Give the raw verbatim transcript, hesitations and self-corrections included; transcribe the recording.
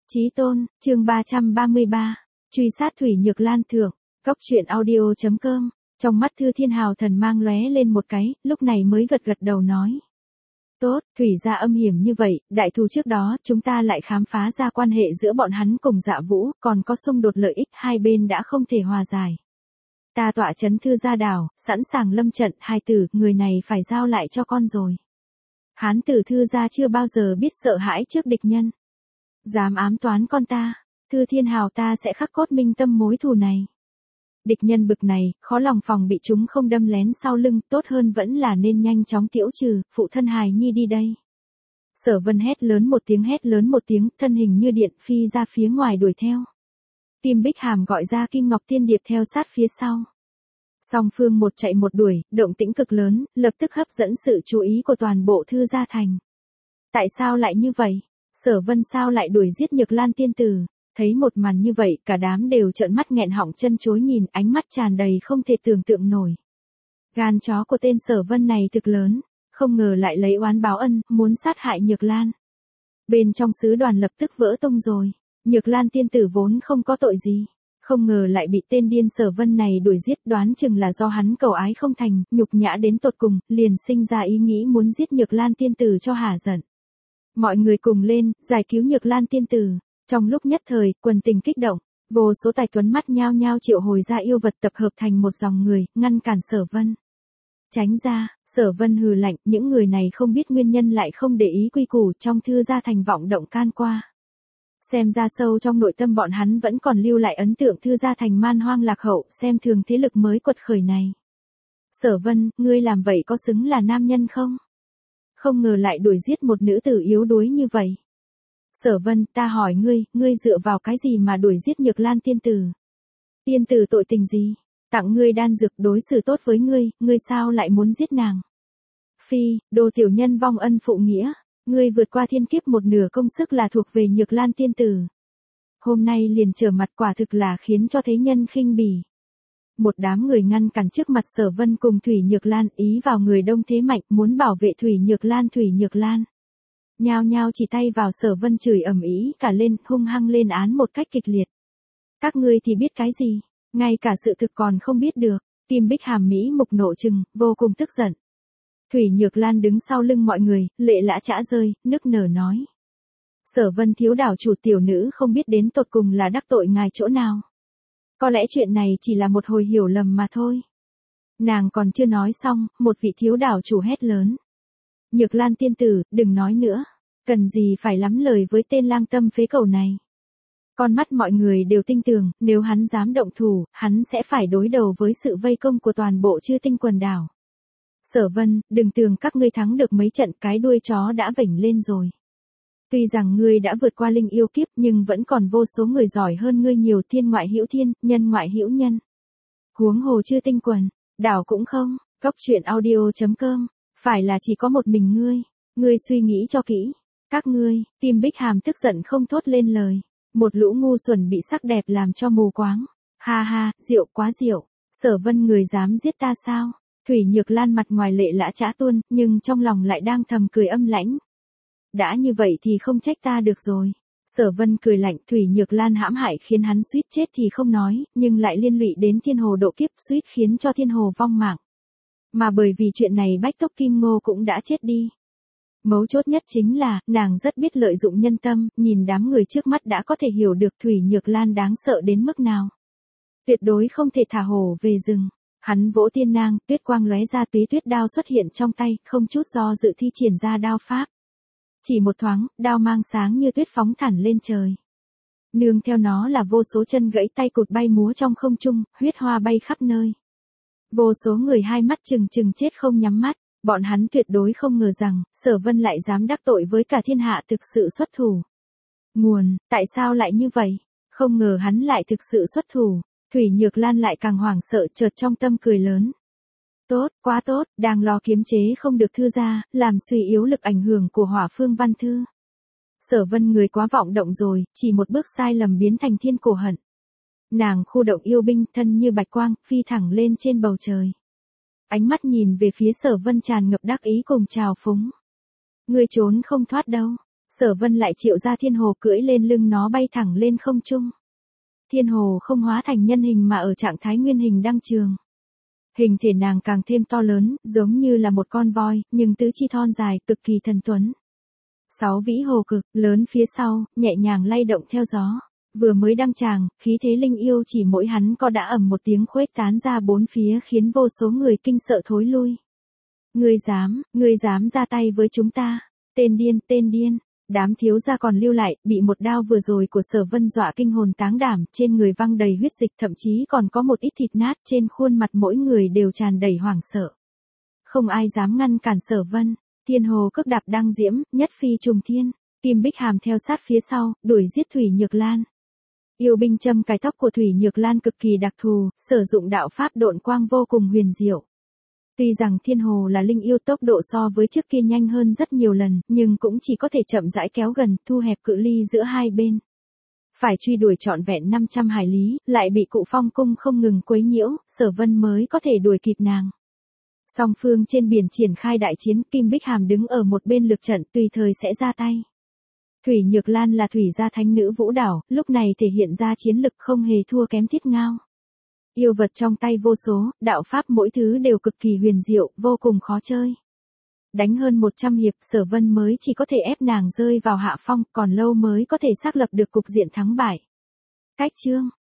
Chí tôn, chương ba trăm ba mươi ba, truy sát Thủy Nhược Lan thượng, cốc truyện audio chấm com. Trong mắt Thư Thiên Hào thần mang lóe lên một cái, lúc này mới gật gật đầu nói. Tốt, Thủy gia âm hiểm như vậy, đại thù trước đó, chúng ta lại khám phá ra quan hệ giữa bọn hắn cùng Dạ Vũ, còn có xung đột lợi ích, hai bên đã không thể hòa giải. Ta tọa chấn Thư gia đảo, sẵn sàng lâm trận, hai tử, người này phải giao lại cho con rồi. Hán tử Thư gia chưa bao giờ biết sợ hãi trước địch nhân. Dám ám toán con ta, Thư Thiên Hào ta sẽ khắc cốt minh tâm mối thù này. Địch nhân bực này, khó lòng phòng bị chúng không đâm lén sau lưng, tốt hơn vẫn là nên nhanh chóng tiễu trừ, phụ thân hài nhi đi đây. Sở Vân hét lớn một tiếng hét lớn một tiếng, thân hình như điện phi ra phía ngoài đuổi theo. Kim Bích Hàm gọi ra Kim Ngọc Tiên Điệp theo sát phía sau. Song phương một chạy một đuổi, động tĩnh cực lớn, lập tức hấp dẫn sự chú ý của toàn bộ Thư gia thành. Tại sao lại như vậy? Sở Vân sao lại đuổi giết Nhược Lan tiên tử? Thấy một màn như vậy, cả đám đều trợn mắt nghẹn họng chân chối nhìn, ánh mắt tràn đầy không thể tưởng tượng nổi. Gan chó của tên Sở Vân này thực lớn, không ngờ lại lấy oán báo ân, muốn sát hại Nhược Lan. Bên trong sứ đoàn lập tức vỡ tung rồi, Nhược Lan tiên tử vốn không có tội gì, không ngờ lại bị tên điên Sở Vân này đuổi giết, đoán chừng là do hắn cầu ái không thành, nhục nhã đến tột cùng, liền sinh ra ý nghĩ muốn giết Nhược Lan tiên tử cho hả giận. Mọi người cùng lên, giải cứu Nhược Lan tiên tử. Trong lúc nhất thời, quần tình kích động, vô số tài tuấn mắt nhao nhao triệu hồi ra yêu vật tập hợp thành một dòng người, ngăn cản Sở Vân. Tránh ra, Sở Vân hừ lạnh, những người này không biết nguyên nhân lại không để ý quy củ trong Thư gia thành vọng động can qua. Xem ra sâu trong nội tâm bọn hắn vẫn còn lưu lại ấn tượng Thư gia thành man hoang lạc hậu, xem thường thế lực mới quật khởi này. Sở Vân, ngươi làm vậy có xứng là nam nhân không? Không ngờ lại đuổi giết một nữ tử yếu đuối như vậy. Sở Vân, ta hỏi ngươi, ngươi dựa vào cái gì mà đuổi giết Nhược Lan tiên tử? Tiên tử tội tình gì? Tặng ngươi đan dược đối xử tốt với ngươi, ngươi sao lại muốn giết nàng? Phi, đồ tiểu nhân vong ân phụ nghĩa, ngươi vượt qua thiên kiếp một nửa công sức là thuộc về Nhược Lan tiên tử. Hôm nay liền trở mặt quả thực là khiến cho thế nhân khinh bỉ. Một đám người ngăn cản trước mặt Sở Vân cùng Thủy Nhược Lan, ý vào người đông thế mạnh, muốn bảo vệ Thủy Nhược Lan Thủy Nhược Lan. Nhao nhao chỉ tay vào Sở Vân chửi ầm ĩ cả lên, hung hăng lên án một cách kịch liệt. Các ngươi thì biết cái gì, ngay cả sự thực còn không biết được. Kim Bích Hàm mỹ mục nộ trừng, vô cùng tức giận. Thủy Nhược Lan đứng sau lưng mọi người, lệ lã chã rơi, nức nở nói. Sở Vân thiếu đảo chủ tiểu nữ không biết đến tột cùng là đắc tội ngài chỗ nào. Có lẽ chuyện này chỉ là một hồi hiểu lầm mà thôi. Nàng còn chưa nói xong, một vị thiếu đảo chủ hét lớn. Nhược Lan tiên tử, đừng nói nữa, cần gì phải lắm lời với tên lang tâm phế cẩu này. Con mắt mọi người đều tinh tường, nếu hắn dám động thủ, hắn sẽ phải đối đầu với sự vây công của toàn bộ Chư Tinh quần đảo. Sở Vân, đừng tưởng các ngươi thắng được mấy trận, cái đuôi chó đã vểnh lên rồi. Tuy rằng ngươi đã vượt qua linh yêu kiếp nhưng vẫn còn vô số người giỏi hơn ngươi nhiều, thiên ngoại hữu thiên, nhân ngoại hữu nhân. Huống hồ Chư Tinh quần đảo cũng không, cốc truyện audio chấm com. Phải là chỉ có một mình ngươi, ngươi suy nghĩ cho kỹ. Các ngươi, Kim Bích Hàm tức giận không thốt lên lời. Một lũ ngu xuẩn bị sắc đẹp làm cho mù quáng. Ha ha, rượu quá rượu. Sở Vân người dám giết ta sao? Thủy Nhược Lan mặt ngoài lệ lã chã tuôn, nhưng trong lòng lại đang thầm cười âm lãnh. Đã như vậy thì không trách ta được rồi. Sở Vân cười lạnh, Thủy Nhược Lan hãm hại khiến hắn suýt chết thì không nói, nhưng lại liên lụy đến Thiên Hồ độ kiếp, suýt khiến cho Thiên Hồ vong mạng. Mà bởi vì chuyện này Bách Tốc Kim Ngô cũng đã chết đi. Mấu chốt nhất chính là, nàng rất biết lợi dụng nhân tâm, nhìn đám người trước mắt đã có thể hiểu được Thủy Nhược Lan đáng sợ đến mức nào. Tuyệt đối không thể thả hổ về rừng. Hắn vỗ tiên nang, tuyết quang lóe ra, Túy Tuyết đao xuất hiện trong tay, không chút do dự thi triển ra đao pháp. Chỉ một thoáng, đao mang sáng như tuyết phóng thẳng lên trời. Nương theo nó là vô số chân gãy tay cụt bay múa trong không trung, huyết hoa bay khắp nơi. Vô số người hai mắt trừng trừng chết không nhắm mắt, bọn hắn tuyệt đối không ngờ rằng, Sở Vân lại dám đắc tội với cả thiên hạ thực sự xuất thủ. Nguồn, tại sao lại như vậy? Không ngờ hắn lại thực sự xuất thủ. Thủy Nhược Lan lại càng hoảng sợ, chợt trong tâm cười lớn. Tốt, quá tốt, đang lo kiếm chế không được Thư gia, làm suy yếu lực ảnh hưởng của Hỏa Phương Văn Thư. Sở Vân người quá vọng động rồi, chỉ một bước sai lầm biến thành thiên cổ hận. Nàng khu động yêu binh, thân như bạch quang, phi thẳng lên trên bầu trời. Ánh mắt nhìn về phía Sở Vân tràn ngập đắc ý cùng trào phúng. Ngươi trốn không thoát đâu. Sở Vân lại triệu ra thiên hồ cưỡi lên lưng nó bay thẳng lên không trung. Thiên hồ không hóa thành nhân hình mà ở trạng thái nguyên hình đăng trường. Hình thể nàng càng thêm to lớn, giống như là một con voi, nhưng tứ chi thon dài, cực kỳ thần tuấn. Sáu vĩ hồ cực, lớn phía sau, nhẹ nhàng lay động theo gió. Vừa mới đăng tràng, khí thế linh yêu chỉ mỗi hắn có đã ầm một tiếng khuếch tán ra bốn phía khiến vô số người kinh sợ thối lui. Ngươi dám, ngươi dám ra tay với chúng ta. Tên điên, tên điên. Đám thiếu gia còn lưu lại, bị một đao vừa rồi của Sở Vân dọa kinh hồn táng đảm, trên người văng đầy huyết dịch, thậm chí còn có một ít thịt nát, trên khuôn mặt mỗi người đều tràn đầy hoảng sợ. Không ai dám ngăn cản Sở Vân. Thiên hồ cước đạp đăng diễm, nhất phi trùng thiên. Kim Bích Hàm theo sát phía sau, đuổi giết Thủy Nhược Lan. Yêu binh châm cài tóc của Thủy Nhược Lan cực kỳ đặc thù, sử dụng đạo pháp độn quang vô cùng huyền diệu. Tuy rằng thiên hồ là linh yêu, tốc độ so với trước kia nhanh hơn rất nhiều lần, nhưng cũng chỉ có thể chậm rãi kéo gần, thu hẹp cự ly giữa hai bên. Phải truy đuổi trọn vẹn năm trăm hải lý, lại bị Cụ Phong cung không ngừng quấy nhiễu, Sở Vân mới có thể đuổi kịp nàng. Song phương trên biển triển khai đại chiến, Kim Bích Hàm đứng ở một bên lực trận, tùy thời sẽ ra tay. Thủy Nhược Lan là thủy gia thánh nữ vũ đảo, lúc này thể hiện ra chiến lực không hề thua kém Thiết Ngao. Yêu vật trong tay vô số, đạo pháp mỗi thứ đều cực kỳ huyền diệu, vô cùng khó chơi. Đánh hơn một trăm hiệp, Sở Vân mới chỉ có thể ép nàng rơi vào hạ phong, còn lâu mới có thể xác lập được cục diện thắng bại. Cách chương